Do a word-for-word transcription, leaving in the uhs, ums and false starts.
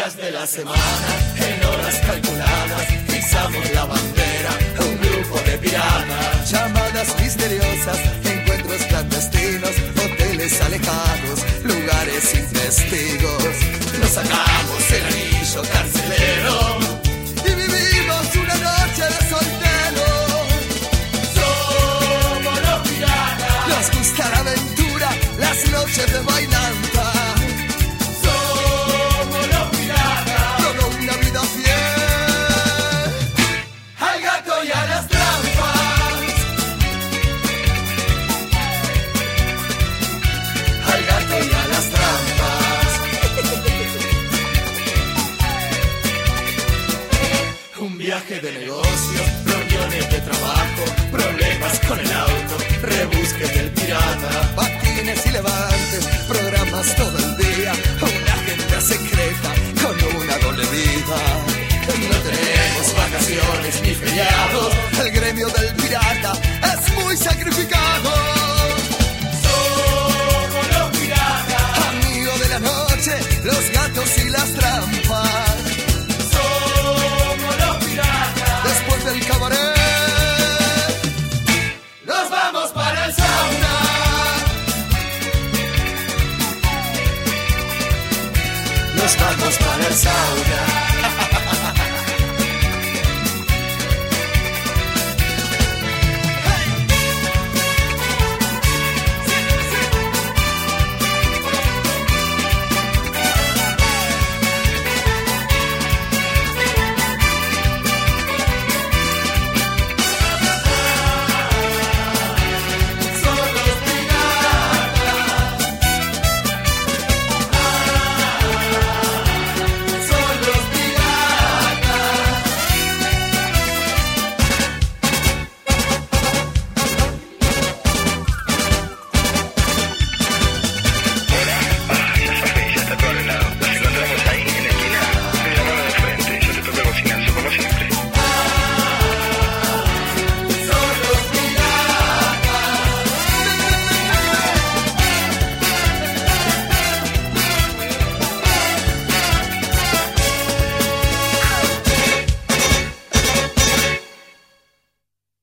días de la semana, en horas calculadas, izamos la bandera, un grupo de piratas. Llamadas misteriosas, encuentros clandestinos, hoteles alejados, lugares sin testigos. Nos sacamos el anillo carcelero y vivimos una noche de solteros. Somos los piratas. Nos gusta la aventura, las noches de bailanta. Somos los piratas. Todo una vida fiel al gato y a las trampas. Al gato y a las trampas. Un viaje de negocios, reuniones de trabajo, problemas con el auto, rebusques del pirata, patines y levantes, programas todo el día, una agenda secreta con una doble vida. No tenemos vacaciones ni feriados, el gremio del pirata es muy sacrificado. Somos los piratas, amigo de la noche, los gatos y las trampas. Somos los piratas, después del cabaret nos vamos para el sauna. Nos vamos para el sauna.